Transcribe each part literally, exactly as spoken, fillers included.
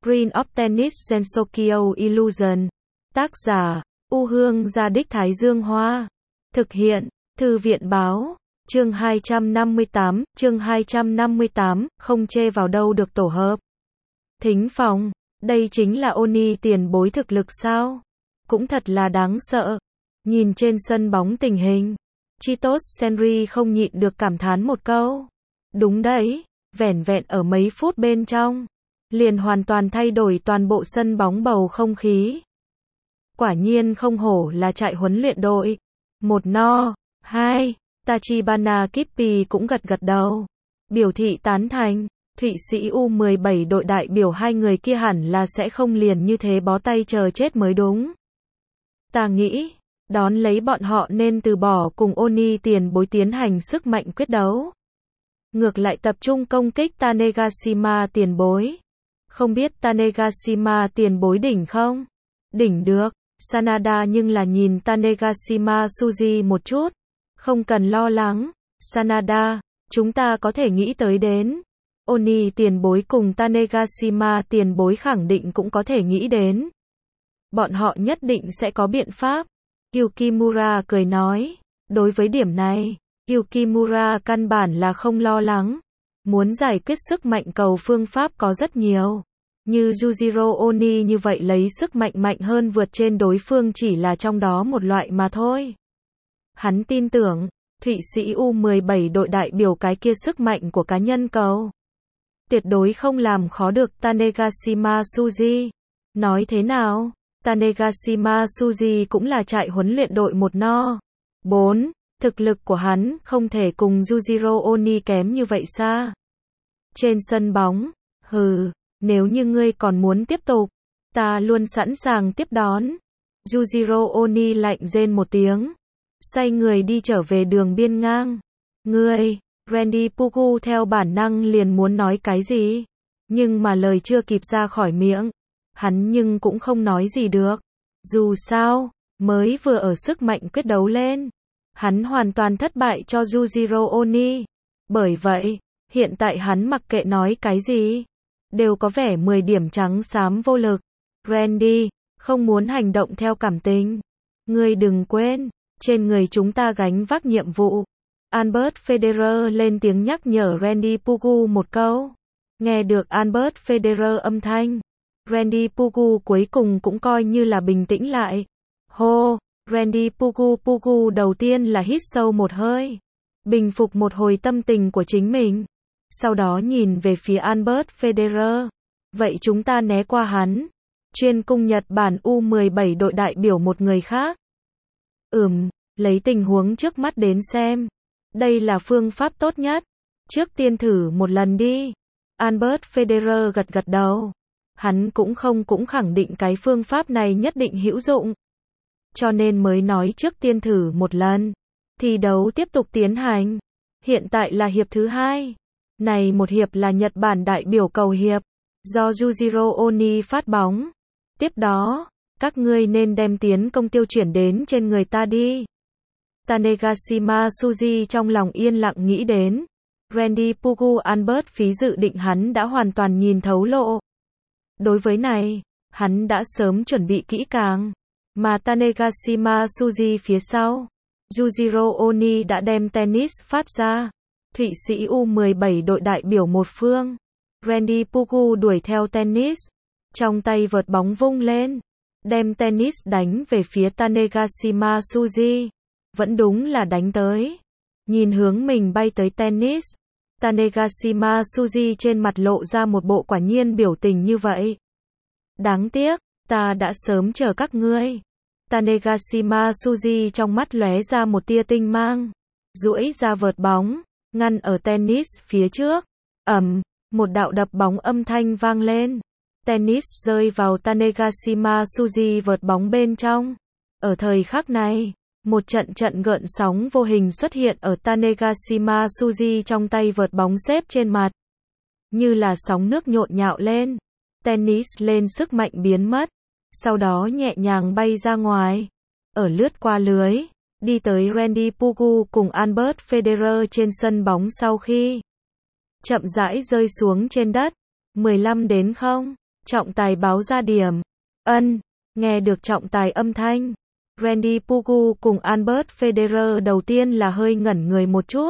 Green of Tennis Gensokyo Illusion. Tác giả, U Hương Gia Đích Thái Dương Hoa. Thực hiện, Thư viện Báo. Chương hai trăm năm mươi tám, chương hai trăm năm mươi tám, không chê vào đâu được tổ hợp. Thính phòng, đây chính là Oni tiền bối thực lực sao? Cũng thật là đáng sợ. Nhìn trên sân bóng tình hình, Chitos Senri không nhịn được cảm thán một câu. Đúng đấy, vẻn vẹn ở mấy phút bên trong, liền hoàn toàn thay đổi toàn bộ sân bóng bầu không khí. Quả nhiên không hổ là trại huấn luyện đội. Một no, hai, Tachibana Kippi cũng gật gật đầu, biểu thị tán thành. Thụy Sĩ U mười bảy đội đại biểu hai người kia hẳn là sẽ không liền như thế bó tay chờ chết mới đúng. Ta nghĩ, đón lấy bọn họ nên từ bỏ cùng Oni tiền bối tiến hành sức mạnh quyết đấu. Ngược lại tập trung công kích Tanegashima tiền bối. Không biết Tanegashima tiền bối đỉnh không? Đỉnh được, Sanada nhưng là nhìn Tanegashima Suji một chút. Không cần lo lắng, Sanada, chúng ta có thể nghĩ tới đến. Oni tiền bối cùng Tanegashima tiền bối khẳng định cũng có thể nghĩ đến. Bọn họ nhất định sẽ có biện pháp. Yukimura cười nói. Đối với điểm này, Yukimura căn bản là không lo lắng. Muốn giải quyết sức mạnh cầu phương pháp có rất nhiều. Như Yujiro Oni như vậy lấy sức mạnh mạnh hơn vượt trên đối phương chỉ là trong đó một loại mà thôi. Hắn tin tưởng, Thụy Sĩ U mười bảy đội đại biểu cái kia sức mạnh của cá nhân cầu. Tuyệt đối không làm khó được Tanegashima Suji. Nói thế nào, Tanegashima Suji cũng là trại huấn luyện đội một no. bốn. Thực lực của hắn không thể cùng Yujiro Oni kém như vậy xa. Trên sân bóng, hừ, nếu như ngươi còn muốn tiếp tục, ta luôn sẵn sàng tiếp đón. Yujiro Oni lạnh rên một tiếng, xoay người đi trở về đường biên ngang. Ngươi, Randy Pugu theo bản năng liền muốn nói cái gì, nhưng mà lời chưa kịp ra khỏi miệng, hắn nhưng cũng không nói gì được. Dù sao, mới vừa ở sức mạnh quyết đấu lên, hắn hoàn toàn thất bại cho Yujiro Oni. Bởi vậy, hiện tại hắn mặc kệ nói cái gì, đều có vẻ mười điểm trắng xám vô lực. Randy, không muốn hành động theo cảm tình. Ngươi đừng quên, trên người chúng ta gánh vác nhiệm vụ. Albert Federer lên tiếng nhắc nhở Randy Pugu một câu. Nghe được Albert Federer âm thanh, Randy Pugu cuối cùng cũng coi như là bình tĩnh lại. Hô, Randy Pugu Pugu đầu tiên là hít sâu một hơi, bình phục một hồi tâm tình của chính mình. Sau đó nhìn về phía Albert Federer. Vậy chúng ta né qua hắn, chuyên cung Nhật Bản U mười bảy đội đại biểu một người khác. Ừm, lấy tình huống trước mắt đến xem, đây là phương pháp tốt nhất. Trước tiên thử một lần đi. Albert Federer gật gật đầu. Hắn cũng không cũng khẳng định cái phương pháp này nhất định hữu dụng. Cho nên mới nói trước tiên thử một lần. Thi đấu tiếp tục tiến hành. Hiện tại là hiệp thứ hai. Này một hiệp là Nhật Bản đại biểu cầu hiệp, do Yujiro Oni phát bóng. Tiếp đó, các ngươi nên đem tiến công tiêu chuyển đến trên người ta đi. Tanegashima Suji trong lòng yên lặng nghĩ đến. Randy Pugu Albert phí dự định hắn đã hoàn toàn nhìn thấu lộ. Đối với này, hắn đã sớm chuẩn bị kỹ càng. Mà Tanegashima Suji phía sau, Yujiro Oni đã đem tennis phát ra. Thụy Sĩ U mười bảy đội đại biểu một phương. Randy Pugu đuổi theo tennis, trong tay vợt bóng vung lên, đem tennis đánh về phía Tanegashima Suji. Vẫn đúng là đánh tới. Nhìn hướng mình bay tới tennis, Tanegashima Suji trên mặt lộ ra một bộ quả nhiên biểu tình như vậy. Đáng tiếc, ta đã sớm chờ các ngươi. Tanegashima Suji trong mắt lóe ra một tia tinh mang, duỗi ra vợt bóng, ngăn ở tennis phía trước. Ầm, một đạo đập bóng âm thanh vang lên. Tennis rơi vào Tanegashima Suji vợt bóng bên trong. Ở thời khắc này, một trận trận gợn sóng vô hình xuất hiện ở Tanegashima Suji trong tay vợt bóng xếp trên mặt. Như là sóng nước nhộn nhạo lên. Tennis lên sức mạnh biến mất. Sau đó nhẹ nhàng bay ra ngoài. Ở lướt qua lưới. Đi tới Randy Pugu cùng Albert Federer trên sân bóng sau khi chậm rãi rơi xuống trên đất. mười lăm đến không. Trọng tài báo ra điểm. Ân, nghe được trọng tài âm thanh. Randy Pugu cùng Albert Federer đầu tiên là hơi ngẩn người một chút.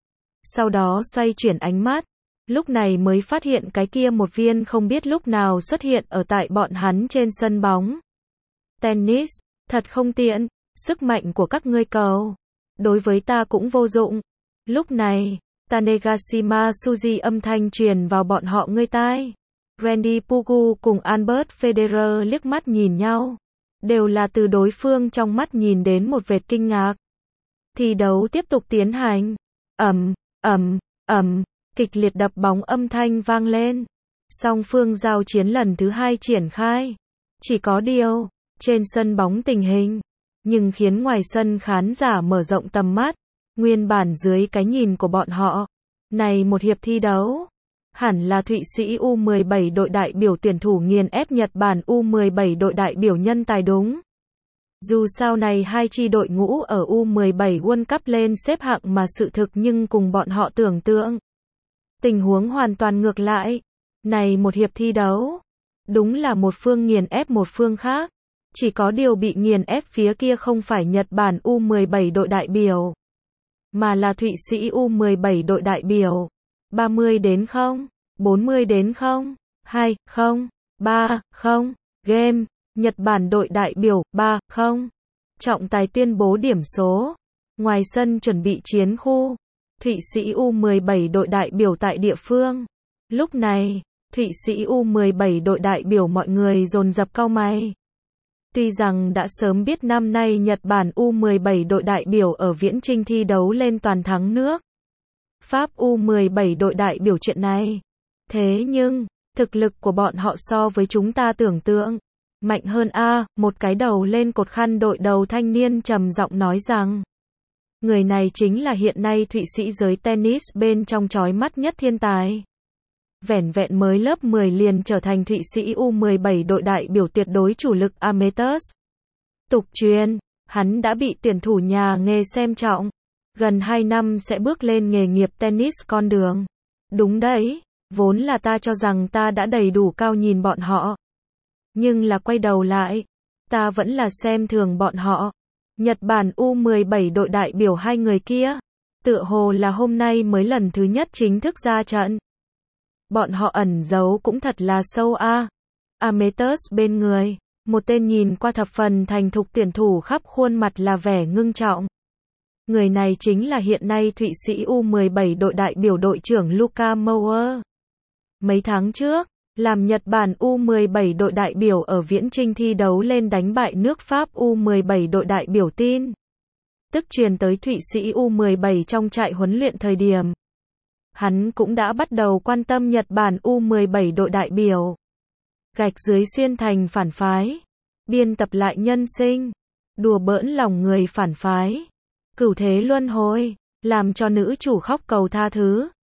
Sau đó xoay chuyển ánh mắt. Lúc này mới phát hiện cái kia một viên không biết lúc nào xuất hiện ở tại bọn hắn trên sân bóng. Tennis, thật không tiện, sức mạnh của các ngươi cầu. Đối với ta cũng vô dụng. Lúc này, Tanegashima Suji âm thanh truyền vào bọn họ ngươi tai. Randy Pugu cùng Albert Federer liếc mắt nhìn nhau. Đều là từ đối phương trong mắt nhìn đến một vệt kinh ngạc. Thi đấu tiếp tục tiến hành. Ầm, ầm, ầm, kịch liệt đập bóng âm thanh vang lên. Song phương giao chiến lần thứ hai triển khai. Chỉ có điều, trên sân bóng tình hình, nhưng khiến ngoài sân khán giả mở rộng tầm mắt. Nguyên bản dưới cái nhìn của bọn họ, này một hiệp thi đấu, hẳn là Thụy Sĩ U mười bảy đội đại biểu tuyển thủ nghiền ép Nhật Bản U mười bảy đội đại biểu nhân tài đúng. Dù sao này hai chi đội ngũ ở U mười bảy World Cup lên xếp hạng mà sự thực nhưng cùng bọn họ tưởng tượng. Tình huống hoàn toàn ngược lại. Này một hiệp thi đấu, đúng là một phương nghiền ép một phương khác. Chỉ có điều bị nghiền ép phía kia không phải Nhật Bản U mười bảy đội đại biểu, mà là Thụy Sĩ U mười bảy đội đại biểu. ba mươi đến không, bốn mươi đến không, hai không, ba không, game, Nhật Bản đội đại biểu, ba không. Trọng tài tuyên bố điểm số. Ngoài sân chuẩn bị chiến khu, Thụy Sĩ U mười bảy đội đại biểu tại địa phương. Lúc này, Thụy Sĩ U mười bảy đội đại biểu mọi người dồn dập cau mày. Tuy rằng đã sớm biết năm nay Nhật Bản U mười bảy đội đại biểu ở Viễn Chinh thi đấu lên toàn thắng nước Pháp U mười bảy đội đại biểu chuyện này. Thế nhưng, thực lực của bọn họ so với chúng ta tưởng tượng mạnh hơn a. Một cái đầu lên cột khăn đội đầu thanh niên trầm giọng nói rằng, người này chính là hiện nay Thụy Sĩ giới tennis bên trong chói mắt nhất thiên tài. Vẻn vẹn mới lớp mười liền trở thành Thụy Sĩ U mười bảy đội đại biểu tuyệt đối chủ lực Amateurs. Tục truyền, hắn đã bị tuyển thủ nhà nghề xem trọng. Gần hai năm sẽ bước lên nghề nghiệp tennis con đường. Đúng đấy, vốn là ta cho rằng ta đã đầy đủ cao nhìn bọn họ. Nhưng là quay đầu lại, ta vẫn là xem thường bọn họ. Nhật Bản U mười bảy đội đại biểu hai người kia, tựa hồ là hôm nay mới lần thứ nhất chính thức ra trận. Bọn họ ẩn giấu cũng thật là sâu a. À. Amateurs bên người, một tên nhìn qua thập phần thành thục tuyển thủ khắp khuôn mặt là vẻ ngưng trọng. Người này chính là hiện nay Thụy Sĩ U mười bảy đội đại biểu đội trưởng Luca Mauer. Mấy tháng trước, làm Nhật Bản U mười bảy đội đại biểu ở Viễn Chinh thi đấu lên đánh bại nước Pháp U mười bảy đội đại biểu tin tức truyền tới Thụy Sĩ U mười bảy trong trại huấn luyện thời điểm. Hắn cũng đã bắt đầu quan tâm Nhật Bản U mười bảy đội đại biểu. Gạch dưới xuyên thành phản phái, biên tập lại nhân sinh, đùa bỡn lòng người phản phái, cửu thế luân hồi, làm cho nữ chủ khóc cầu tha thứ.